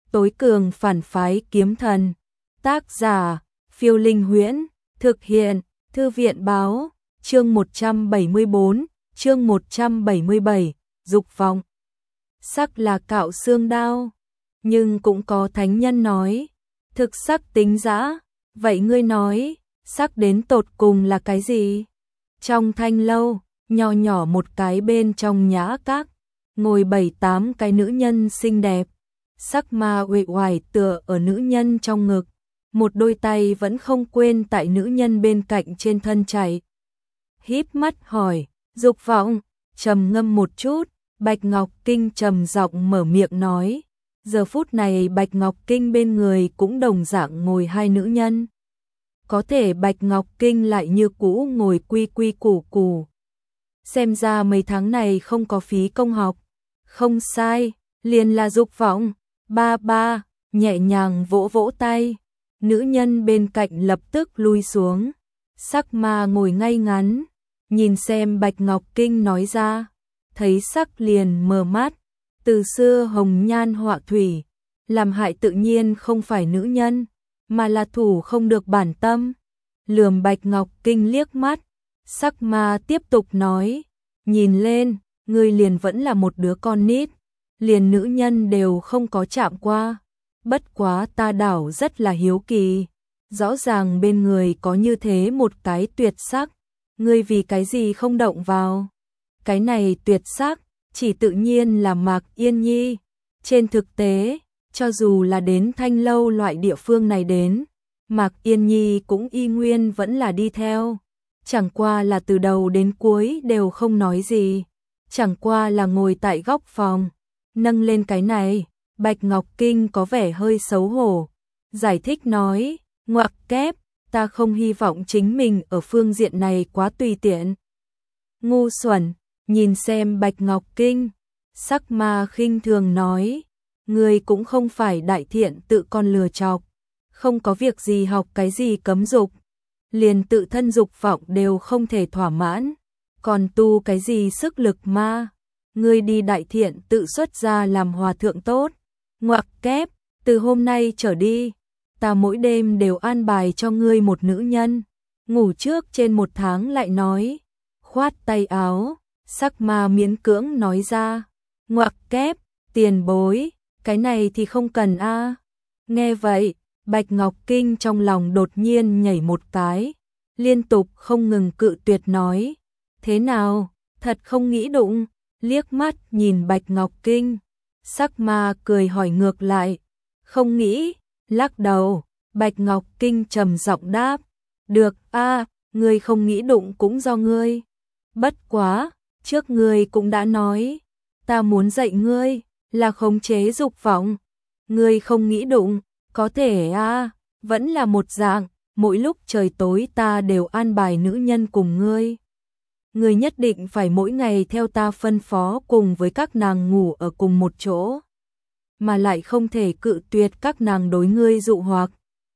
tối cường phản phái kiếm thần. Tác giả, Phiêu Linh Huyễn, thực hiện, Thư viện báo, chương 174, chương 177, dục vọng. Sắc là cạo xương đao, nhưng cũng có thánh nhân nói, thực sắc tính dã, vậy ngươi nói, sắc đến tột cùng là cái gì? Trong thanh lâu, nho nhỏ một cái bên trong nhã các, ngồi 7-8 cái nữ nhân xinh đẹp, sắc ma uể oải tựa ở nữ nhân trong ngực, một đôi tay vẫn không quên tại nữ nhân bên cạnh trên thân chạy. Híp mắt hỏi, dục vọng, trầm ngâm một chút, Bạch Ngọc Kinh trầm giọng mở miệng nói. Giờ phút này Bạch Ngọc Kinh bên người cũng đồng dạng ngồi hai nữ nhân. Có thể Bạch Ngọc Kinh lại như cũ ngồi quy quy củ củ. Xem ra mấy tháng này không có phí công học. Không sai, liền là dục vọng. Ba ba, nhẹ nhàng vỗ vỗ tay. Nữ nhân bên cạnh lập tức lui xuống. Sắc ma ngồi ngay ngắn, nhìn xem Bạch Ngọc Kinh nói ra. Thấy sắc liền mờ mắt. Từ xưa hồng nhan họa thủy, làm hại tự nhiên không phải nữ nhân, mà là thủ không được bản tâm. Lườm Bạch Ngọc Kinh liếc mắt, sắc ma tiếp tục nói, nhìn lên, ngươi liền vẫn là một đứa con nít, liền nữ nhân đều không có chạm qua. Bất quá ta đảo rất là hiếu kỳ, rõ ràng bên người có như thế một cái tuyệt sắc, ngươi vì cái gì không động vào? Cái này tuyệt sắc chỉ tự nhiên là Mạc Yên Nhi. Trên thực tế, cho dù là đến Thanh Lâu loại địa phương này đến, Mạc Yên Nhi cũng y nguyên vẫn là đi theo. Chẳng qua là từ đầu đến cuối đều không nói gì. Chẳng qua là ngồi tại góc phòng. Nâng lên cái này, Bạch Ngọc Kinh có vẻ hơi xấu hổ. Giải thích nói, ngoặc kép, ta không hy vọng chính mình ở phương diện này quá tùy tiện. Ngu xuẩn. Nhìn xem Bạch Ngọc Kinh, sắc ma khinh thường nói, ngươi cũng không phải đại thiện tự con lừa chọc, không có việc gì học cái gì cấm dục, liền tự thân dục vọng đều không thể thỏa mãn, còn tu cái gì sức lực ma, ngươi đi đại thiện tự xuất ra làm hòa thượng tốt, ngoặc kép, từ hôm nay trở đi, ta mỗi đêm đều an bài cho ngươi một nữ nhân, ngủ trước trên 1 tháng lại nói, khoát tay áo. Sắc ma miễn cưỡng nói ra, ngoặc kép, tiền bối, cái này thì không cần a. Nghe vậy, Bạch Ngọc Kinh trong lòng đột nhiên nhảy một cái, liên tục không ngừng cự tuyệt nói, thế nào, thật không nghĩ đụng, liếc mắt nhìn Bạch Ngọc Kinh, sắc ma cười hỏi ngược lại, không nghĩ, lắc đầu, Bạch Ngọc Kinh trầm giọng đáp, được a, ngươi không nghĩ đụng cũng do ngươi, bất quá. Trước ngươi cũng đã nói, ta muốn dạy ngươi, là khống chế dục vọng. Ngươi không nghĩ đụng, có thể a, vẫn là một dạng, mỗi lúc trời tối ta đều an bài nữ nhân cùng ngươi. Ngươi nhất định phải mỗi ngày theo ta phân phó cùng với các nàng ngủ ở cùng một chỗ, mà lại không thể cự tuyệt các nàng đối ngươi dụ hoặc.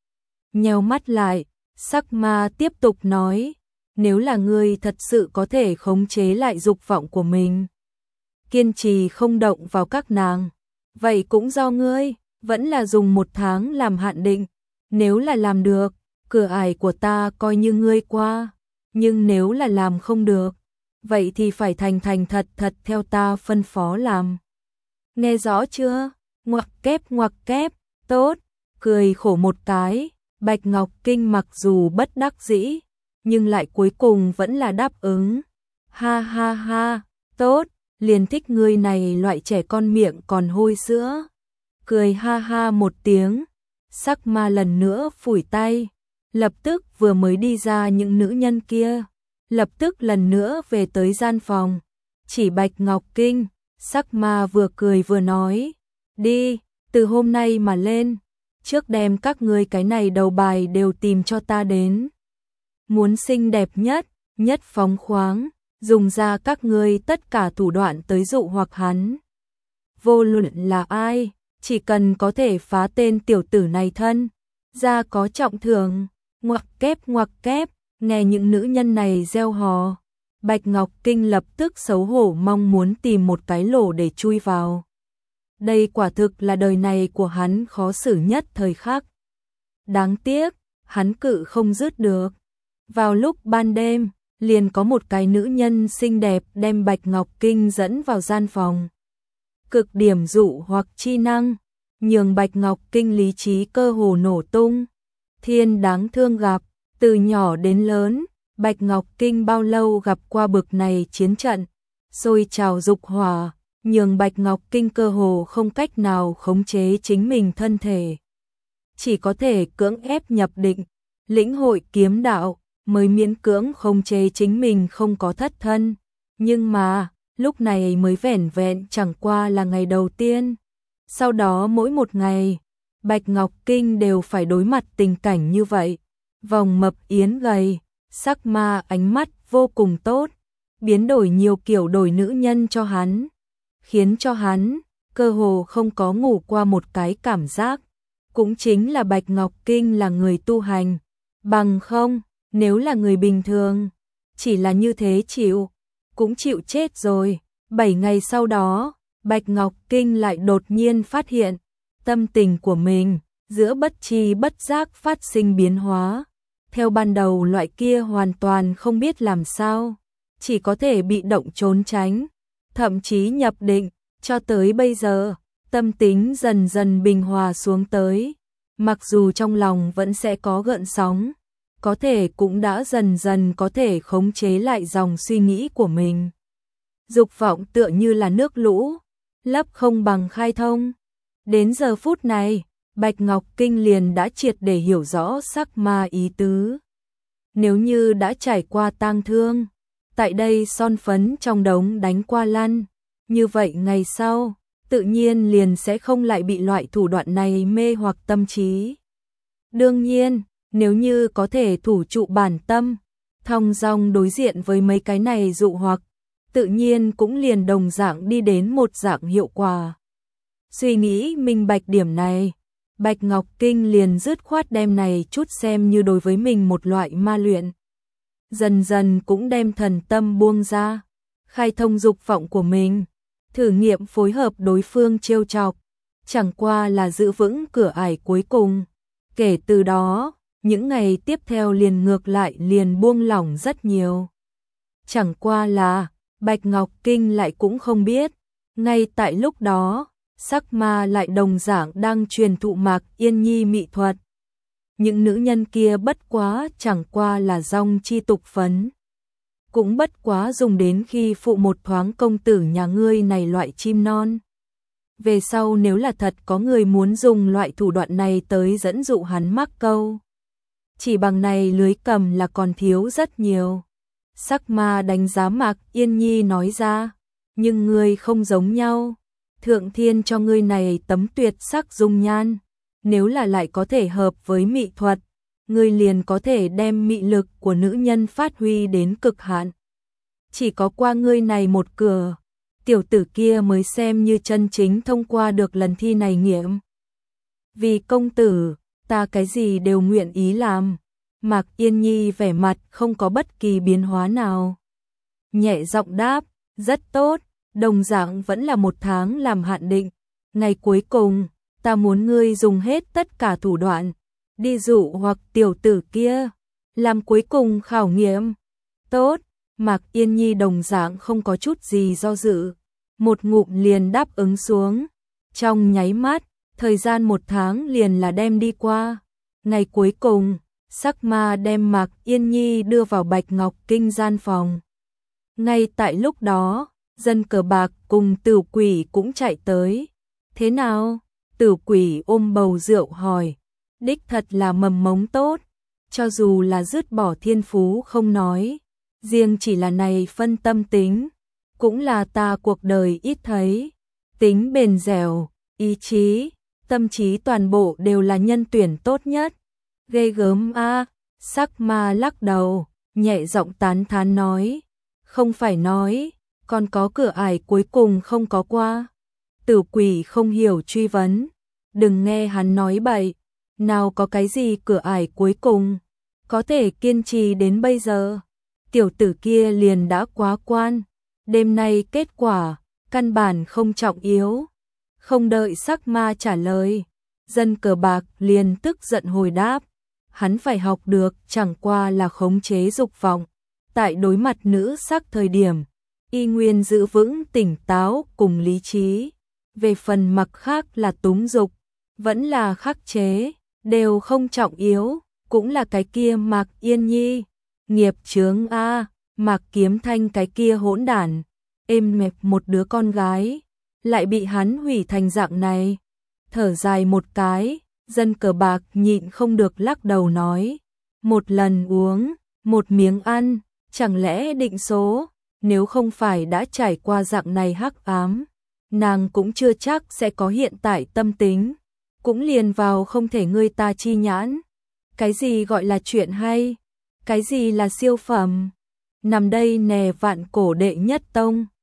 Nheo mắt lại, sắc ma tiếp tục nói, nếu là ngươi thật sự có thể khống chế lại dục vọng của mình, kiên trì không động vào các nàng, vậy cũng do ngươi, vẫn là dùng 1 tháng làm hạn định, nếu là làm được, cửa ải của ta coi như ngươi qua, nhưng nếu là làm không được, vậy thì phải thành thành thật thật theo ta phân phó làm. Nghe rõ chưa? Ngoặc kép, tốt, cười khổ một cái, Bạch Ngọc Kinh mặc dù bất đắc dĩ, nhưng lại cuối cùng vẫn là đáp ứng. Ha ha ha, tốt, liền thích ngươi này loại trẻ con miệng còn hôi sữa. Cười ha ha một tiếng, sắc ma lần nữa phủi tay, lập tức vừa mới đi ra những nữ nhân kia, lập tức lần nữa về tới gian phòng. Chỉ Bạch Ngọc Kinh, sắc ma vừa cười vừa nói, đi, từ hôm nay mà lên, trước đem các ngươi cái này đầu bài đều tìm cho ta đến. Muốn xinh đẹp nhất, nhất phóng khoáng, dùng ra các ngươi tất cả thủ đoạn tới dụ hoặc hắn. Vô luận là ai, chỉ cần có thể phá tên tiểu tử này thân, ra có trọng thưởng. Ngoặc kép, nghe những nữ nhân này reo hò, Bạch Ngọc Kinh lập tức xấu hổ mong muốn tìm một cái lỗ để chui vào. Đây quả thực là đời này của hắn khó xử nhất thời khắc. Đáng tiếc, hắn cự không dứt được. Vào lúc ban đêm, liền có một cái nữ nhân xinh đẹp đem Bạch Ngọc Kinh dẫn vào gian phòng. Cực điểm dụ hoặc chi năng, nhường Bạch Ngọc Kinh lý trí cơ hồ nổ tung. Thiên đáng thương gặp, từ nhỏ đến lớn, Bạch Ngọc Kinh bao lâu gặp qua bực này chiến trận, sôi trào dục hỏa, nhường Bạch Ngọc Kinh cơ hồ không cách nào khống chế chính mình thân thể. Chỉ có thể cưỡng ép nhập định, lĩnh hội kiếm đạo, mới miễn cưỡng khống chế chính mình không có thất thân. Nhưng mà, lúc này mới vẻn vẹn chẳng qua là ngày đầu tiên. Sau đó mỗi một ngày, Bạch Ngọc Kinh đều phải đối mặt tình cảnh như vậy. Vòng mập yến gầy, sắc ma ánh mắt vô cùng tốt, biến đổi nhiều kiểu đổi nữ nhân cho hắn, khiến cho hắn cơ hồ không có ngủ qua một cái cảm giác. Cũng chính là Bạch Ngọc Kinh là người tu hành, bằng không, nếu là người bình thường, chỉ là như thế cũng chịu chết rồi. 7 ngày sau đó, Bạch Ngọc Kinh lại đột nhiên phát hiện, tâm tình của mình, giữa bất tri bất giác phát sinh biến hóa. Theo ban đầu loại kia hoàn toàn không biết làm sao, chỉ có thể bị động trốn tránh, thậm chí nhập định, cho tới bây giờ, tâm tính dần dần bình hòa xuống tới. Mặc dù trong lòng vẫn sẽ có gợn sóng, có thể cũng đã dần dần có thể khống chế lại dòng suy nghĩ của mình. Dục vọng tựa như là nước lũ, lấp không bằng khai thông. Đến giờ phút này, Bạch Ngọc Kinh liền đã triệt để hiểu rõ sắc ma ý tứ. Nếu như đã trải qua tang thương, tại đây son phấn trong đống đánh qua lăn, như vậy ngày sau, tự nhiên liền sẽ không lại bị loại thủ đoạn này mê hoặc tâm trí. Đương nhiên, nếu như có thể thủ trụ bản tâm, thong dong đối diện với mấy cái này dụ hoặc, tự nhiên cũng liền đồng dạng đi đến một dạng hiệu quả. Suy nghĩ minh bạch điểm này, Bạch Ngọc Kinh liền dứt khoát đem này chút xem như đối với mình một loại ma luyện. Dần dần cũng đem thần tâm buông ra, khai thông dục vọng của mình, thử nghiệm phối hợp đối phương trêu chọc, chẳng qua là giữ vững cửa ải cuối cùng. Kể từ đó, những ngày tiếp theo liền ngược lại liền buông lỏng rất nhiều. Chẳng qua là, Bạch Ngọc Kinh lại cũng không biết, ngay tại lúc đó, sắc ma lại đồng dạng đang truyền thụ Mạc Yên Nhi mị thuật. Những nữ nhân kia bất quá chẳng qua là dong chi tục phấn. Cũng bất quá dùng đến khi phụ một thoáng công tử nhà ngươi này loại chim non. Về sau nếu là thật có người muốn dùng loại thủ đoạn này tới dẫn dụ hắn mắc câu, chỉ bằng này lưới cầm là còn thiếu rất nhiều. Sắc ma đánh giá Mạc Yên Nhi nói ra, nhưng ngươi không giống nhau. Thượng thiên cho ngươi này tấm tuyệt sắc dung nhan, nếu là lại có thể hợp với mị thuật, ngươi liền có thể đem mị lực của nữ nhân phát huy đến cực hạn. Chỉ có qua ngươi này một cửa, tiểu tử kia mới xem như chân chính thông qua được lần thi này nghiệm. Vì công tử, ta cái gì đều nguyện ý làm. Mạc Yên Nhi vẻ mặt không có bất kỳ biến hóa nào. Nhẹ giọng đáp, rất tốt, đồng dạng vẫn là 1 tháng làm hạn định. Ngày cuối cùng, ta muốn ngươi dùng hết tất cả thủ đoạn, đi dụ hoặc tiểu tử kia, làm cuối cùng khảo nghiệm. Tốt, Mạc Yên Nhi đồng dạng không có chút gì do dự, một ngụm liền đáp ứng xuống. Trong nháy mắt, thời gian 1 tháng liền là đem đi qua. Ngày cuối cùng, sắc ma đem Mạc Yên Nhi đưa vào Bạch Ngọc Kinh gian phòng. Ngay tại lúc đó, dân cờ bạc cùng Tử Quỷ cũng chạy tới. Thế nào? Tử Quỷ ôm bầu rượu hỏi. Đích thật là mầm mống tốt, cho dù là dứt bỏ thiên phú không nói, riêng chỉ là này phân tâm tính, cũng là ta cuộc đời ít thấy. Tính bền dẻo, ý chí, tâm trí toàn bộ đều là nhân tuyển tốt nhất. Ghê gớm a. Sắc ma lắc đầu, nhẹ giọng tán thán nói. Không phải nói, còn có cửa ải cuối cùng không có qua. Tử Quỷ không hiểu truy vấn. Đừng nghe hắn nói bậy, nào có cái gì cửa ải cuối cùng, có thể kiên trì đến bây giờ. Tiểu tử kia liền đã quá quan, đêm nay kết quả, căn bản không trọng yếu. Không đợi sắc ma trả lời, dân cờ bạc liền tức giận hồi đáp. Hắn phải học được chẳng qua là khống chế dục vọng. Tại đối mặt nữ sắc thời điểm, y nguyên giữ vững tỉnh táo cùng lý trí. Về phần mặt khác là túng dục, vẫn là khắc chế, đều không trọng yếu, cũng là cái kia Mạc Yên Nhi. Nghiệp chướng a, Mạc Kiếm Thanh cái kia hỗn đản, êm mẹp một đứa con gái, lại bị hắn hủy thành dạng này. Thở dài một cái, dân cờ bạc nhịn không được lắc đầu nói. Một lần uống, một miếng ăn, chẳng lẽ định số, nếu không phải đã trải qua dạng này hắc ám, nàng cũng chưa chắc sẽ có hiện tại tâm tính, cũng liền vào không thể ngươi ta chi nhãn. Cái gì gọi là chuyện hay, cái gì là siêu phẩm, nằm đây nè vạn cổ đệ nhất tông.